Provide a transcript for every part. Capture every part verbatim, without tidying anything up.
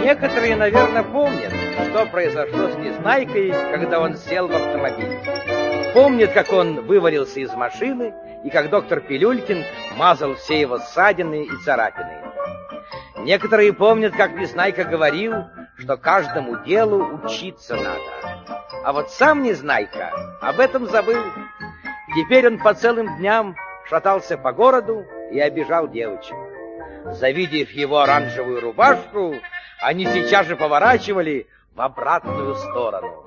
Некоторые, наверное, помнят, что произошло с Незнайкой, когда он сел в автомобиль. Помнят, как он вывалился из машины, и как доктор Пилюлькин мазал все его ссадины и царапины. Некоторые помнят, как Незнайка говорил, что каждому делу учиться надо. А вот сам Незнайка об этом забыл. Теперь он по целым дням шатался по городу и обижал девочек. Завидев его оранжевую рубашку, они сейчас же поворачивали в обратную сторону.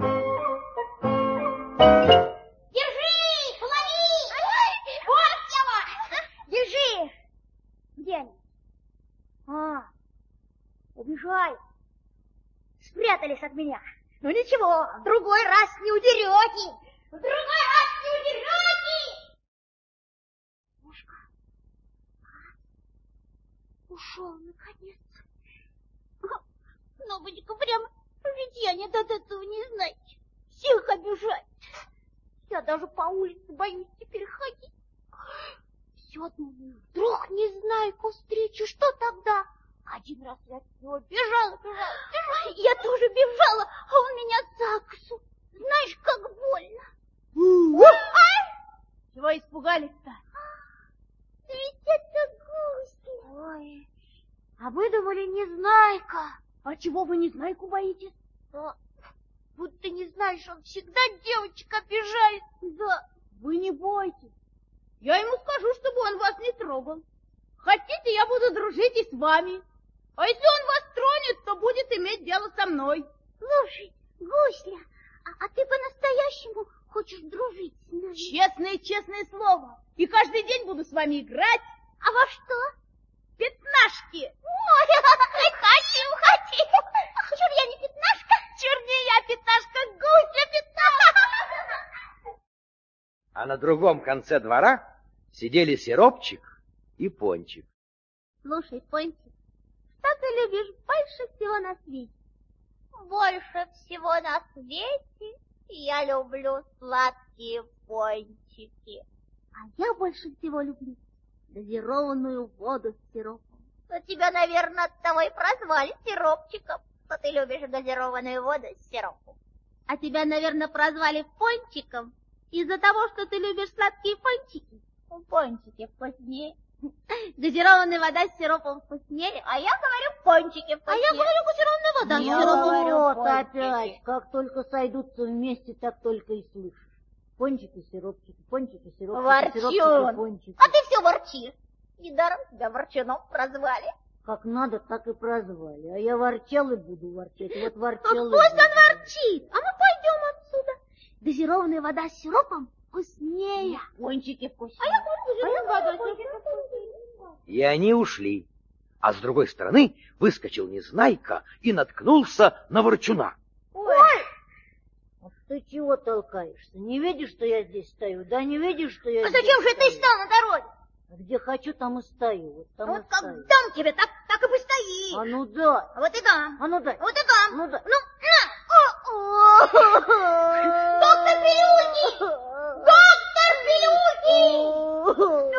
Держи! Лови! Вот его! Держи! Где они? А, убежали. Спрятались от меня. Ну ничего, в другой раз не удерете. В другой раз не удерете. Мушка. Ушел, наконец. Но вы прям житья нет от этого не знаете. Всех обижать. Я даже по улице боюсь теперь ходить. Все думаю, вдруг Незнайку встречу, что тогда? Один раз я от него бежала, бежала, бежала. Я тоже бежала, а он меня за косу. Знаешь, как больно. Чего испугались-то? Ведь это гуси. Ой, а вы думали Незнайка. А чего вы Незнайку боитесь? А, будто не знаешь, он всегда девочек обижает. Да, вы не бойтесь. Я ему скажу, чтобы он вас не трогал. Хотите, я буду дружить и с вами. А если он вас тронет, то будет иметь дело со мной. Слушай, Гусля, а, а ты по-настоящему хочешь дружить с нами? Честное, честное слово. И каждый день буду с вами играть. А во что? Пятнашки. Ой, хочу, хочу. Чур я не пятнашка. Чур не я пятнашка, Гусля пятнашка. А на другом конце двора сидели Сиропчик и Пончик. Слушай, Пончик, что ты любишь больше всего на свете? Больше всего на свете я люблю сладкие пончики. А я больше всего люблю газированную воду с сиропом. Но тебя, наверное, оттого и прозвали Сиропчиком, что ты любишь газированную воду с сиропом. А тебя, наверное, прозвали Пончиком из-за того, что ты любишь сладкие пончики. Пончики вкуснее. Газированная вода с сиропом вкуснее, а я говорю пончики вкуснее. А я говорю газированная вода с сиропом. Вот опять, как только сойдутся вместе, так только и слышишь. Пончики, сиропчики, пончики, сиропчики, Ворчун. сиропчики, пончики. А ты все ворчишь. Недаром тебя ворчуном прозвали. Как надо, так и прозвали. А я ворчал и буду ворчать. Вот ворчал Ну, и пусть буду. он ворчит, а мы пойдем отсюда. Газированная вода с сиропом вкуснее. Пончики вкуснее. А я говорю, газированная вода с сиропом. И они ушли. А с другой стороны выскочил Незнайка и наткнулся на Ворчуна. Ой! Вот ты чего толкаешься? Не видишь, что я здесь стою? Да не видишь, что я А здесь зачем же ты стою? стал на дороге? Где хочу, там и стою. Вот там Вот и как стою. дам тебе, так, так и постоишь. А ну да. А вот и дам. А ну дай. А вот и дам. Ну да. Ну, на. Доктор Пилюлькин! Доктор Пилюлькин!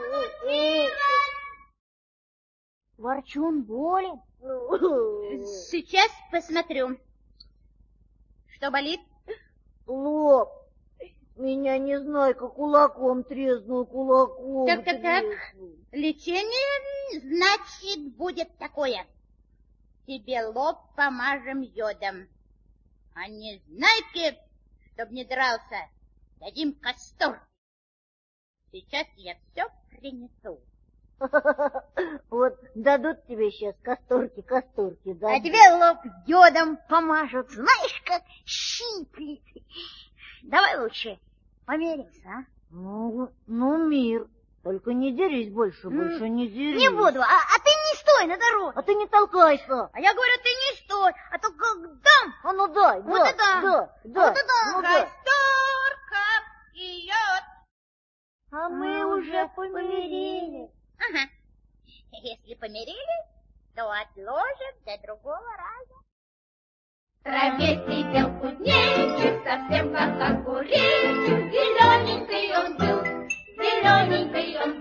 Ворчун болен? Сейчас посмотрю. Что болит? Лоб. Меня Незнайка кулаком треснул, кулаком Так, так, так. треснул. Лечение, значит, будет такое. Тебе лоб помажем йодом. А Незнайке, чтоб не дрался, дадим касторки. Сейчас я все принесу. Вот дадут тебе сейчас касторки, касторки, да? А тебе лоб йодом помажут, знаешь, как щиплет. Давай лучше померимся, а? Ну, ну, мир. Только не дерись больше, больше не дерись. Не буду, а, а ты не стой на дороге. А ты не толкайся. А я говорю, ты не стой, а то как дам. А ну дай, Вот да, и да. да, да. Вот и да. Ну, да. Касторка и йод. А мы уже помирились. Ага. Если помирились, то отложим до другого раза. Траве сидел кузнечик, совсем как огуречек, зелененький он был, зелененький он был.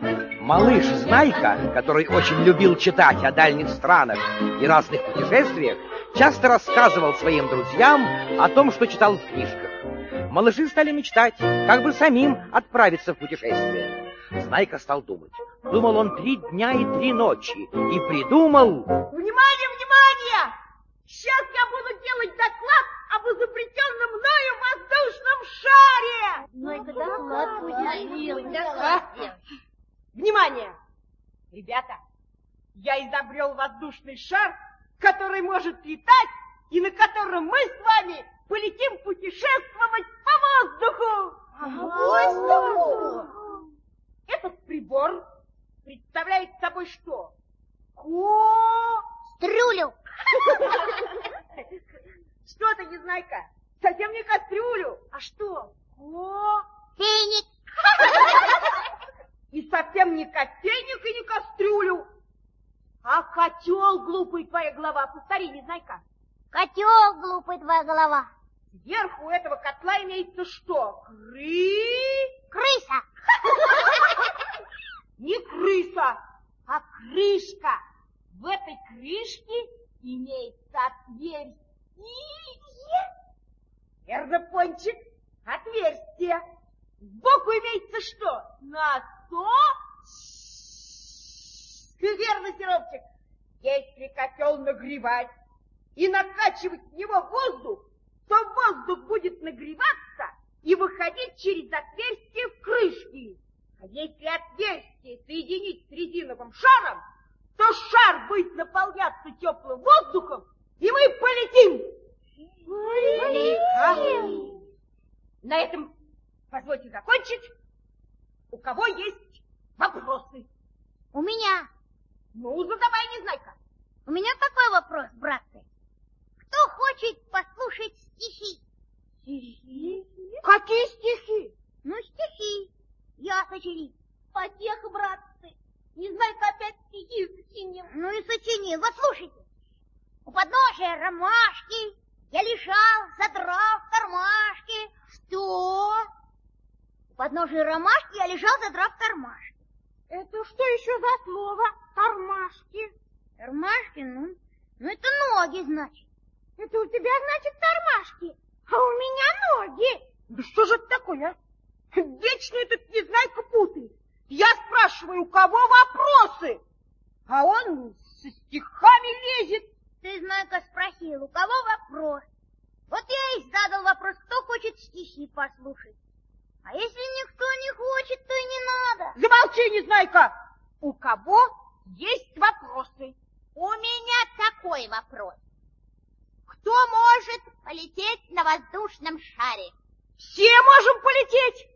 Малыш Знайка, который очень любил читать о дальних странах и разных путешествиях, часто рассказывал своим друзьям о том, что читал в книжках. Малыши стали мечтать, как бы самим отправиться в путешествие. Знайка стал думать. Думал он три дня и три ночи и придумал... Внимание, внимание! Сейчас я буду делать доклад об изобретенном мною воздушном шаре! Знайка, доклад будет А? Внимание! Ребята, я изобрел воздушный шар, который может летать и на котором мы с вами полетим путешествовать по воздуху! воздуху? Этот прибор представляет собой что? Ко... Стрюлю. Что ты, Незнайка? Совсем не кастрюлю. А что? Ко... Феник. И совсем не кофейник и не кастрюлю. А котел, глупый твоя голова. Повтори, Незнайка. Котел, глупый твоя голова. Сверху этого котла имеется что? Кры... Крыса. Не крыса, а крышка. В этой крышке имеется отверстие. Верно, Пончик, отверстие. Сбоку имеется что? Носок. Верно, Сиропчик. Если котел нагревать и накачивать в него воздух, то воздух будет нагреваться и выходить через отверстие в крышке. А если отверстие соединить с резиновым шаром, то шар будет наполняться теплым воздухом, и мы полетим. Полетим. На этом позвольте закончить. У кого есть вопросы? У меня. Ну, задавай, Незнайка. У меня такой вопрос, братцы. Кто хочет послушать стихи? Стихи? Какие стихи? Ну, стихи. Я сочинил. Потех, братцы. Незнайка опять стихи сочинил. Ну и сочинил. Вот слушайте. У подножия ромашки я лежал, задрав кармашки. Что? У подножия ромашки я лежал, задрав кармашки. Это что еще за слово? Кармашки. Кармашки? Ну, ну это ноги, значит. Это у тебя, значит, кармашки, а у меня ноги. Да что же это такое, а? Вечно этот Незнайка путает. Я спрашиваю, у кого вопросы? А он со стихами лезет. Ты, Знайка, спросил, у кого вопрос? Вот я и задал вопрос, кто хочет стихи послушать. А если никто не хочет, то и не надо. Замолчи, Незнайка. У кого есть вопросы? У меня такой вопрос. Кто может полететь на воздушном шаре? Все можем полететь.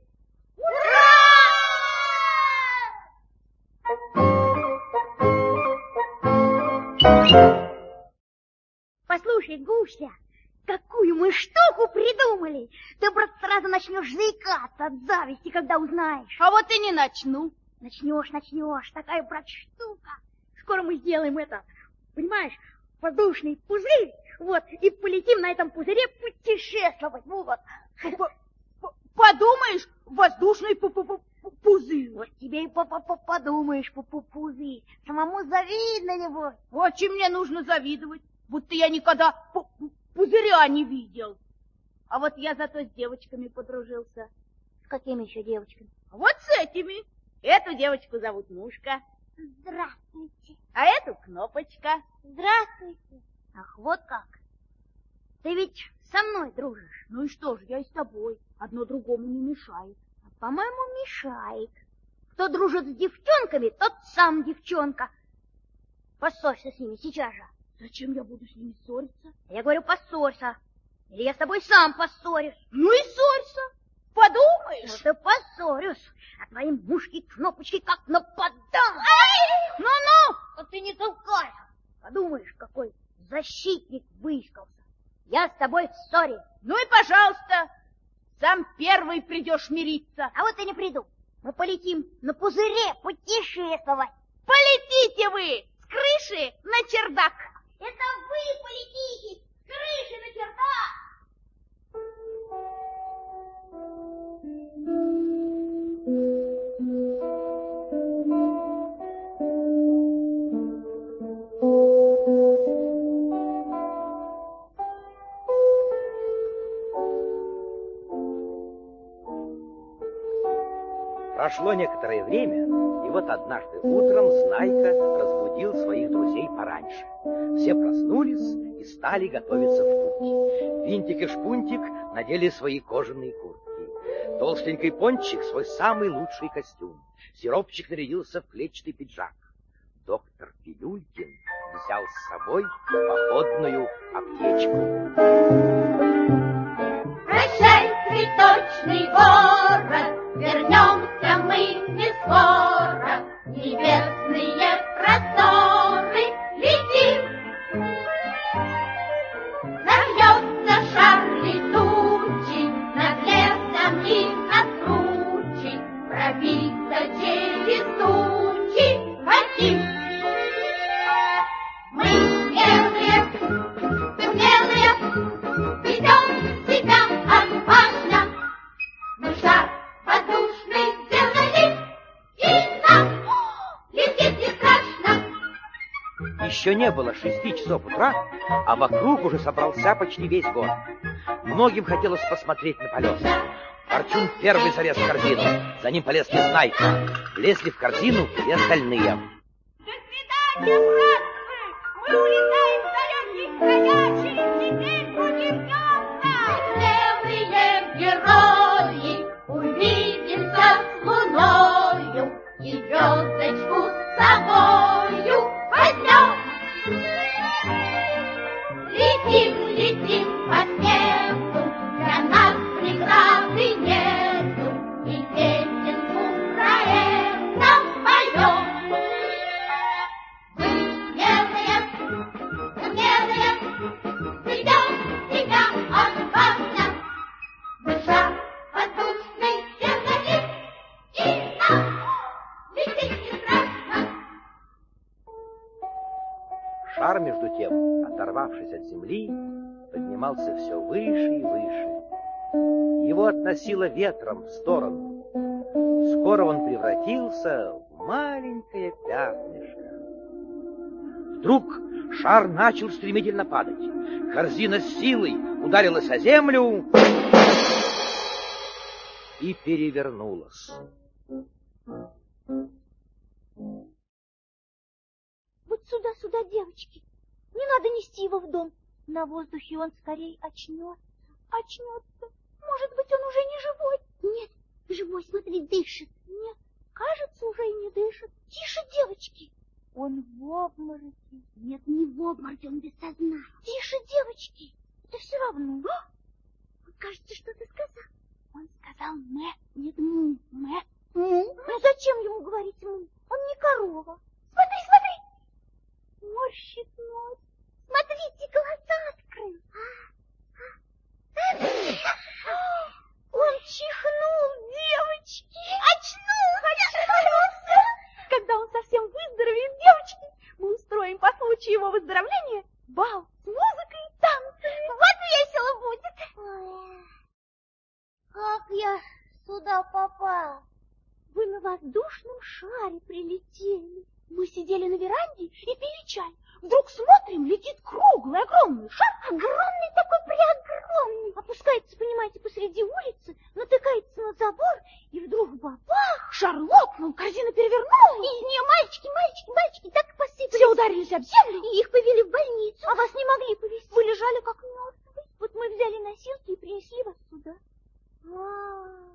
Ура! Послушай, Гуся, какую мы штуку придумали. Ты, брат, сразу начнешь заикаться от зависти, когда узнаешь. А вот и не начну. Начнешь, начнешь. Такая, брат, штука. Скоро мы сделаем это, понимаешь, воздушный пузырь, вот, и полетим на этом пузыре путешествовать. Ну вот. Подумаешь, воздушный пузырь. Вот тебе и подумаешь, пузырь. Самому завидно, небось. Очень мне нужно завидовать, будто я никогда пузыря не видел. А вот я зато с девочками подружился. С какими еще девочками? А вот с этими. Эту девочку зовут Мушка. Здравствуйте. А эту Кнопочка. Здравствуйте. Ах, вот как. Ты ведь со мной дружишь. Ну и что же, я и с тобой. Одно другому не мешает. А, по-моему, мешает. Кто дружит с девчонками, тот сам девчонка. Поссорься с ними сейчас же. Зачем я буду с ними ссориться? Я говорю, поссорься. Или я с тобой сам поссорюсь. Ну и ссорься. Подумаешь? Вот и поссорюсь. А твоей Мушке Кнопочке как нападам. Ну-ну, а ты не толкай. Подумаешь, какой защитник выискался. Я с тобой в ссоре. Ну и пожалуйста, сам первый придешь мириться. А вот и не приду. Мы полетим на пузыре путешествовать. Полетите вы с крыши на чердак. Это вы полетите с крыши на чердак. Прошло некоторое время, и вот однажды утром Знайка разбудил своих друзей пораньше. Все проснулись и стали готовиться в путь. Винтик и Шпунтик надели свои кожаные куртки. Толстенький Пончик свой самый лучший костюм. Сиропчик нарядился в клетчатый пиджак. Доктор Пилюлькин взял с собой походную аптечку. Прощай, цветочный город, вернемся мы не скоро. Небесные просторы летим. Нальется шар летучий над лесом и над кручей. Пробиться через тучи хотим. Мы смелые, смелые, ведем себя отважно. Мы шар воздушный сделали, и нам лететь не страшно. Еще не было шести часов утра, а вокруг уже собрался почти весь город. Многим хотелось посмотреть на полет. Ворчун первый залез в корзину, за ним полез Незнайка. Влезли в корзину и остальные. До свидания, братцы! Мы улетаем в далекий края, через теперь будем смелые герои, увидимся с луною и звездочку с собою возьмем. Летим, летим по свету, для нас преграды нету, и песенку про это поем. Мы смелые, смелые, ведем себя отважно. Мы шар воздушный сделали, и нам лететь не страшно. Шар, между тем, оторвавшись от земли, поднимался все выше и выше. Его относило ветром в сторону. Скоро он превратился в маленькое пятнышко. Вдруг шар начал стремительно падать. Корзина с силой ударилась о землю и перевернулась. Вот сюда, сюда, девочки. Не надо нести его в дом. На воздухе он скорее очнется. Очнется. Может быть, он уже не живой? Нет, живой, смотри, дышит. Нет, кажется, уже и не дышит. Тише, девочки. Он в обмороке. Нет, не в обмороке, он без сознания. Тише, девочки. Это все равно. О, он, кажется, что-то сказал. Он сказал «мэ». Нет, «му». «Мэ». «Му». Ну зачем ему говорить «му»? Он не корова. Смотри, смотри. Морщит нос. Смотрите, глаза открыл. Он чихнул, девочки. Очнулся. Очнулся. Когда он совсем выздоровеет, девочки, мы устроим по случаю его выздоровления бал с музыкой и танцами. Вот весело будет. Как я сюда попал? Вы на воздушном шаре прилетели. Мы сидели на веранде и пили чай. Вдруг смотрим, летит круглый, огромный шар. Огромный такой, преогромный. Опускается, понимаете, посреди улицы, натыкается на забор, и вдруг бабах! Шар лопнул, корзина перевернулась. И из нее мальчики, мальчики, мальчики так и посыпались. Все ударились об землю, и их повели в больницу. А вас не могли повезти. Вы лежали как мертвые. Вот мы взяли носилки и принесли вас сюда. А,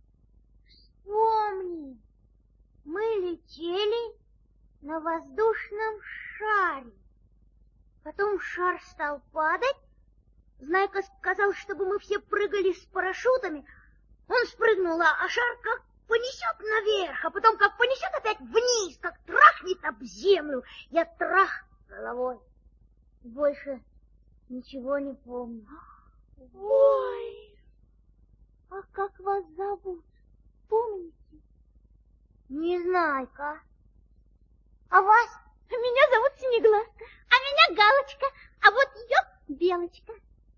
вспомни, мы летели на воздушном шаре. Потом шар стал падать. Знайка сказал, чтобы мы все прыгали с парашютами. Он спрыгнул, а шар как понесет наверх, а потом как понесет опять вниз, как трахнет об землю. Я трах головой. Больше ничего не помню. Ой, а как вас зовут? Помните? Не знаю-ка. А вас? Меня зовут Синеглазка. А меня Галочка. А вот ее Белочка.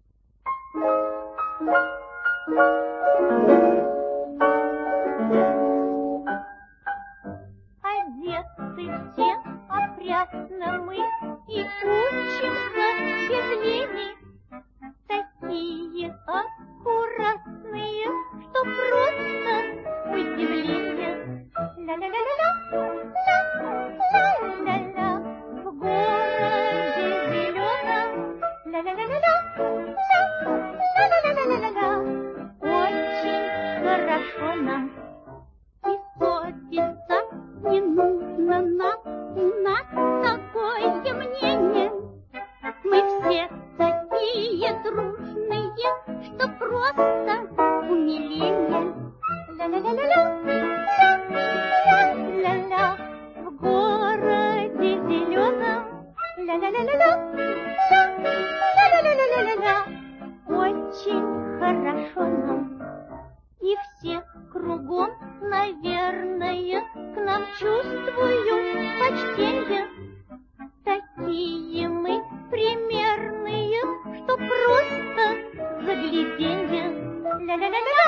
Одеты все опрятно мы и учимся без лени. Такие аккуратные, что просто удивление. ля-ля-ля-ля-ля, ля-ля-ля-ля-ля-ля. Очень хорошо нам, и все кругом, наверное, к нам чувствуют почтенье. Такие мы примерные, что просто загляденье. Ля-ля-ля-ля-ля,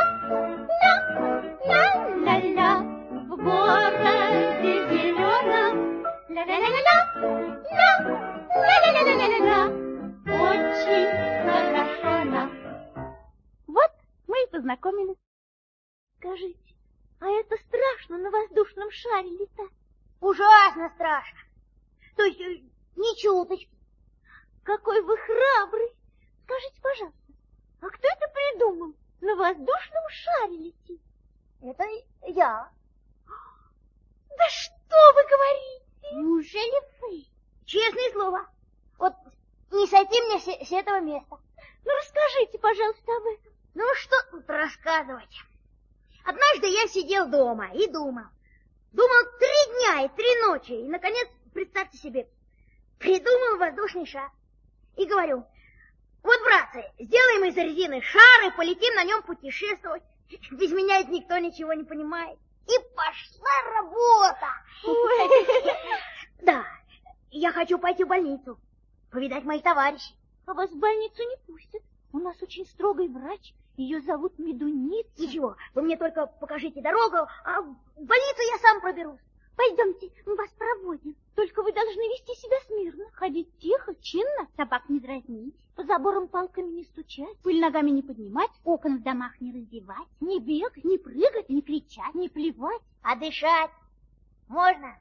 ля-ля-ля-ля, в городе зеленом. Ля-ля-ля-ля-ля, ля-ля-ля-ля-ля-ля, очень хорошо нам. Вот мы и познакомились. Скажите, а это страшно на воздушном шаре летать? Ужасно страшно. То есть ни чуточки. Какой вы храбрый. Скажите, пожалуйста, а кто это придумал? На воздушном шаре лететь? Это я. Да что вы говорите? Неужели вы? Честное слово. Вот не сойти мне с, с этого места. Ну, расскажите, пожалуйста, об этом. Ну, что тут рассказывать? Однажды я сидел дома и думал. Думал три дня и три ночи. И, наконец, представьте себе, придумал воздушный шар. И говорю, вот, братцы, сделаем из резины шар и полетим на нем путешествовать. Без меня это никто ничего не понимает. И пошла работа. Да, я хочу пойти в больницу, повидать моих товарищей. А вас в больницу не пустят. У нас очень строгий врач. Ее зовут Медуница. Ничего, вы мне только покажите дорогу, а в больницу я сам проберусь. Пойдемте, мы вас проводим. Только вы должны вести себя смирно, ходить тихо, чинно, собак не дразнить, по заборам палками не стучать, пыль ногами не поднимать, окон в домах не раздевать, не бегать, не прыгать, не кричать, не плевать. А дышать можно?